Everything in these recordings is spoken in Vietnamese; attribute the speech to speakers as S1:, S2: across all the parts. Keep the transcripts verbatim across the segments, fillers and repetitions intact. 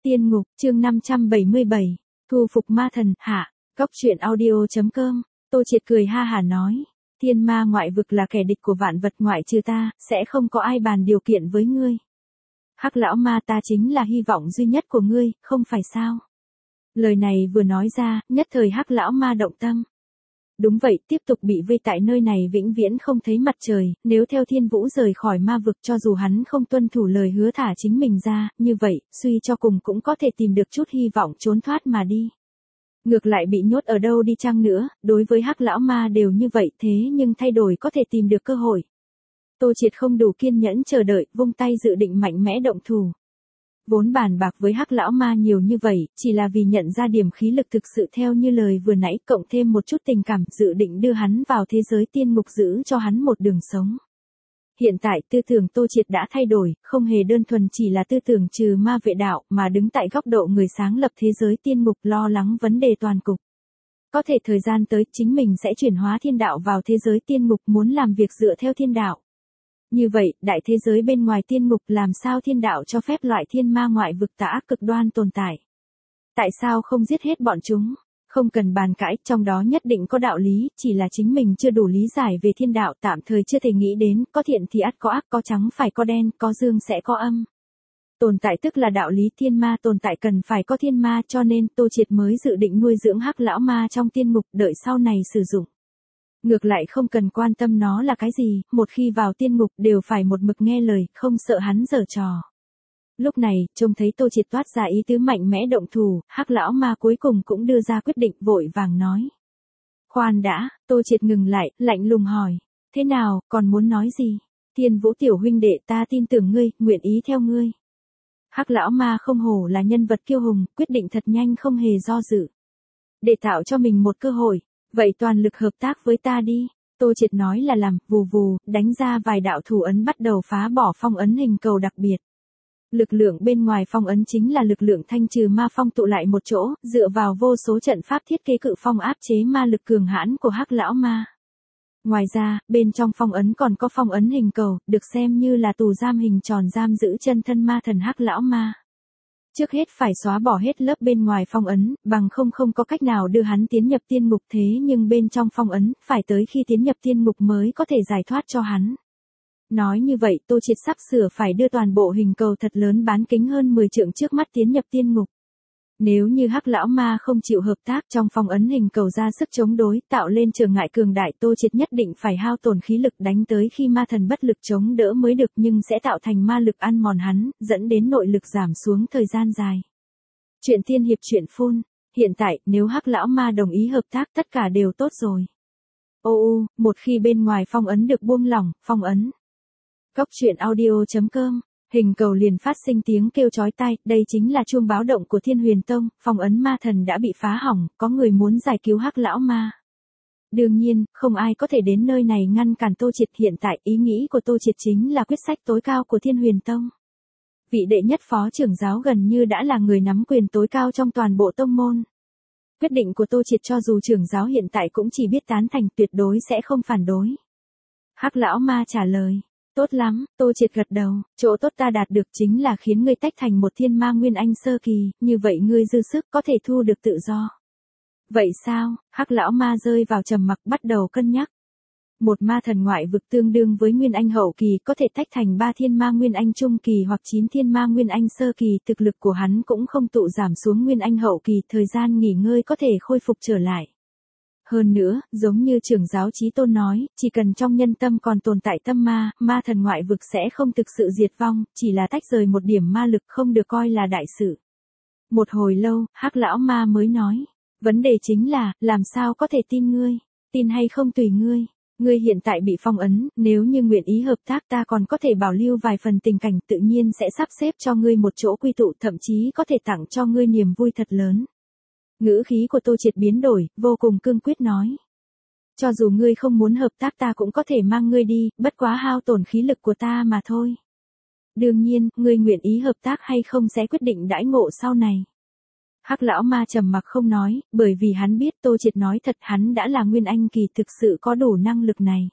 S1: Tiên ngục, chương năm trăm bảy mươi bảy, thu phục ma thần, hạ, góc truyện audio.com, Tô Triệt cười ha hả nói, thiên ma ngoại vực là kẻ địch của vạn vật ngoại trừ ta, sẽ không có ai bàn điều kiện với ngươi. Hắc lão ma ta chính là hy vọng duy nhất của ngươi, không phải sao? Lời này vừa nói ra, nhất thời hắc lão ma động tâm. Đúng vậy, tiếp tục bị vây tại nơi này vĩnh viễn không thấy mặt trời, nếu theo thiên vũ rời khỏi ma vực cho dù hắn không tuân thủ lời hứa thả chính mình ra, như vậy, suy cho cùng cũng có thể tìm được chút hy vọng trốn thoát mà đi. Ngược lại bị nhốt ở đâu đi chăng nữa, đối với hắc lão ma đều như vậy thế nhưng thay đổi có thể tìm được cơ hội. Tô Triệt không đủ kiên nhẫn chờ đợi, vung tay dự định mạnh mẽ động thủ. Vốn bàn bạc với hắc lão ma nhiều như vậy, chỉ là vì nhận ra điểm khí lực thực sự theo như lời vừa nãy cộng thêm một chút tình cảm dự định đưa hắn vào thế giới tiên ngục giữ cho hắn một đường sống. Hiện tại tư tưởng Tô Triệt đã thay đổi, không hề đơn thuần chỉ là tư tưởng trừ ma vệ đạo mà đứng tại góc độ người sáng lập thế giới tiên ngục lo lắng vấn đề toàn cục. Có thể thời gian tới chính mình sẽ chuyển hóa thiên đạo vào thế giới tiên ngục muốn làm việc dựa theo thiên đạo. Như vậy, đại thế giới bên ngoài tiên ngục làm sao thiên đạo cho phép loại thiên ma ngoại vực tà ác cực đoan tồn tại? Tại sao không giết hết bọn chúng? Không cần bàn cãi, trong đó nhất định có đạo lý, chỉ là chính mình chưa đủ lý giải về thiên đạo tạm thời chưa thể nghĩ đến, có thiện thì ắt có ác, có trắng phải có đen, có dương sẽ có âm. Tồn tại tức là đạo lý thiên ma tồn tại cần phải có thiên ma cho nên Tô Triệt mới dự định nuôi dưỡng hắc lão ma trong tiên ngục đợi sau này sử dụng. Ngược lại không cần quan tâm nó là cái gì, một khi vào tiên ngục đều phải một mực nghe lời, không sợ hắn giở trò. Lúc này, trông thấy Tô Triệt toát ra ý tứ mạnh mẽ động thủ, hắc lão ma cuối cùng cũng đưa ra quyết định vội vàng nói. Khoan đã, Tô Triệt ngừng lại, lạnh lùng hỏi. Thế nào, còn muốn nói gì? Thiên Vũ tiểu huynh đệ ta tin tưởng ngươi, nguyện ý theo ngươi. Hắc lão ma không hổ là nhân vật kiêu hùng, quyết định thật nhanh không hề do dự. Để tạo cho mình một cơ hội. Vậy toàn lực hợp tác với ta đi. Tô Triệt nói là làm, vù vù, đánh ra vài đạo thủ ấn bắt đầu phá bỏ phong ấn hình cầu đặc biệt. Lực lượng bên ngoài phong ấn chính là lực lượng thanh trừ ma phong tụ lại một chỗ, dựa vào vô số trận pháp thiết kế cự phong áp chế ma lực cường hãn của hắc lão ma. Ngoài ra, bên trong phong ấn còn có phong ấn hình cầu, được xem như là tù giam hình tròn giam giữ chân thân ma thần hắc lão ma. Trước hết phải xóa bỏ hết lớp bên ngoài phong ấn, bằng không không có cách nào đưa hắn tiến nhập tiên ngục thế nhưng bên trong phong ấn, phải tới khi tiến nhập tiên ngục mới có thể giải thoát cho hắn. Nói như vậy Tô Triệt sắp sửa phải đưa toàn bộ hình cầu thật lớn bán kính hơn mười trượng trước mắt tiến nhập tiên ngục. Nếu như hắc lão ma không chịu hợp tác trong phong ấn hình cầu ra sức chống đối tạo lên trở ngại cường đại Tô Triệt nhất định phải hao tổn khí lực đánh tới khi ma thần bất lực chống đỡ mới được nhưng sẽ tạo thành ma lực ăn mòn hắn, dẫn đến nội lực giảm xuống thời gian dài. Chuyện tiên hiệp chuyện phun, hiện tại nếu hắc lão ma đồng ý hợp tác tất cả đều tốt rồi. Ô u, một khi bên ngoài phong ấn được buông lỏng, phong ấn. Góc truyện audio.com, hình cầu liền phát sinh tiếng kêu chói tai, đây chính là chuông báo động của Thiên Huyền Tông, phong ấn ma thần đã bị phá hỏng, có người muốn giải cứu hắc lão ma. Đương nhiên, không ai có thể đến nơi này ngăn cản Tô Triệt hiện tại, ý nghĩ của Tô Triệt chính là quyết sách tối cao của Thiên Huyền Tông. Vị đệ nhất phó trưởng giáo gần như đã là người nắm quyền tối cao trong toàn bộ tông môn. Quyết định của Tô Triệt cho dù trưởng giáo hiện tại cũng chỉ biết tán thành tuyệt đối sẽ không phản đối. Hắc lão ma trả lời. Tốt lắm, Tô Triệt gật đầu, chỗ tốt ta đạt được chính là khiến ngươi tách thành một thiên ma nguyên anh sơ kỳ, như vậy ngươi dư sức có thể thu được tự do. Vậy sao? Hắc lão ma rơi vào trầm mặc bắt đầu cân nhắc. Một ma thần ngoại vực tương đương với nguyên anh hậu kỳ có thể tách thành ba thiên ma nguyên anh trung kỳ hoặc chín thiên ma nguyên anh sơ kỳ, thực lực của hắn cũng không tụ giảm xuống nguyên anh hậu kỳ, thời gian nghỉ ngơi có thể khôi phục trở lại. Hơn nữa, giống như trưởng giáo Chí Tôn nói, chỉ cần trong nhân tâm còn tồn tại tâm ma, ma thần ngoại vực sẽ không thực sự diệt vong, chỉ là tách rời một điểm ma lực không được coi là đại sự. Một hồi lâu, hắc lão ma mới nói, vấn đề chính là, làm sao có thể tin ngươi, tin hay không tùy ngươi. Ngươi hiện tại bị phong ấn, nếu như nguyện ý hợp tác ta còn có thể bảo lưu vài phần tình cảnh tự nhiên sẽ sắp xếp cho ngươi một chỗ quy tụ thậm chí có thể tặng cho ngươi niềm vui thật lớn. Ngữ khí của Tô Triệt biến đổi, vô cùng cương quyết nói. Cho dù ngươi không muốn hợp tác ta cũng có thể mang ngươi đi, bất quá hao tổn khí lực của ta mà thôi. Đương nhiên, ngươi nguyện ý hợp tác hay không sẽ quyết định đãi ngộ sau này. Hắc lão ma trầm mặc không nói, bởi vì hắn biết Tô Triệt nói thật hắn đã là nguyên anh kỳ thực sự có đủ năng lực này.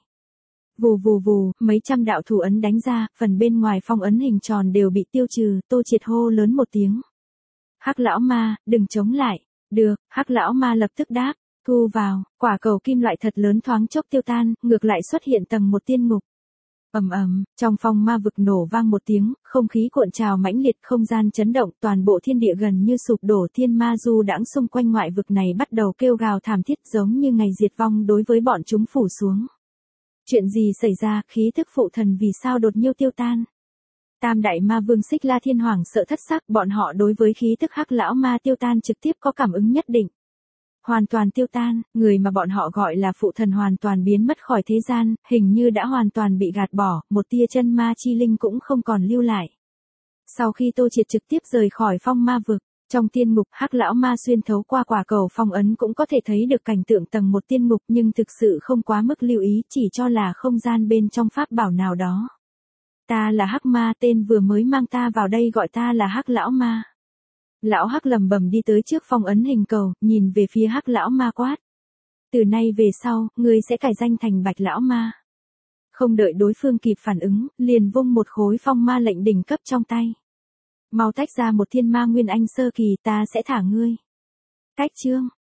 S1: Vù vù vù, mấy trăm đạo thủ ấn đánh ra, phần bên ngoài phong ấn hình tròn đều bị tiêu trừ, Tô Triệt hô lớn một tiếng. Hắc lão ma, đừng chống lại. Được, Hắc lão ma lập tức đáp. Thu vào, quả cầu kim loại thật lớn thoáng chốc tiêu tan, ngược lại xuất hiện tầng một tiên ngục. Ầm ầm, trong phong ma vực nổ vang một tiếng, không khí cuộn trào mãnh liệt, không gian chấn động, toàn bộ thiên địa gần như sụp đổ, thiên ma du đãng xung quanh ngoại vực này bắt đầu kêu gào thảm thiết giống như ngày diệt vong đối với bọn chúng phủ xuống. Chuyện gì xảy ra, khí thức phụ thần vì sao đột nhiêu tiêu tan? Tam đại ma vương Xích La Thiên Hoàng sợ thất sắc, bọn họ đối với khí thức Hắc lão ma tiêu tan trực tiếp có cảm ứng nhất định. Hoàn toàn tiêu tan, người mà bọn họ gọi là phụ thần hoàn toàn biến mất khỏi thế gian, hình như đã hoàn toàn bị gạt bỏ, một tia chân ma chi linh cũng không còn lưu lại. Sau khi Tô Triệt trực tiếp rời khỏi phong ma vực, trong tiên ngục Hắc lão ma xuyên thấu qua quả cầu phong ấn cũng có thể thấy được cảnh tượng tầng một tiên ngục, nhưng thực sự không quá mức lưu ý, chỉ cho là không gian bên trong pháp bảo nào đó. Ta là Hắc ma, tên vừa mới mang ta vào đây gọi ta là Hắc lão ma. Lão Hắc lầm bầm đi tới trước phong ấn hình cầu, nhìn về phía Hắc lão ma quát. Từ nay về sau, ngươi sẽ cải danh thành Bạch lão ma. Không đợi đối phương kịp phản ứng, liền vung một khối phong ma lệnh đỉnh cấp trong tay. Mau tách ra một thiên ma nguyên anh sơ kỳ, ta sẽ thả ngươi. Cách chương.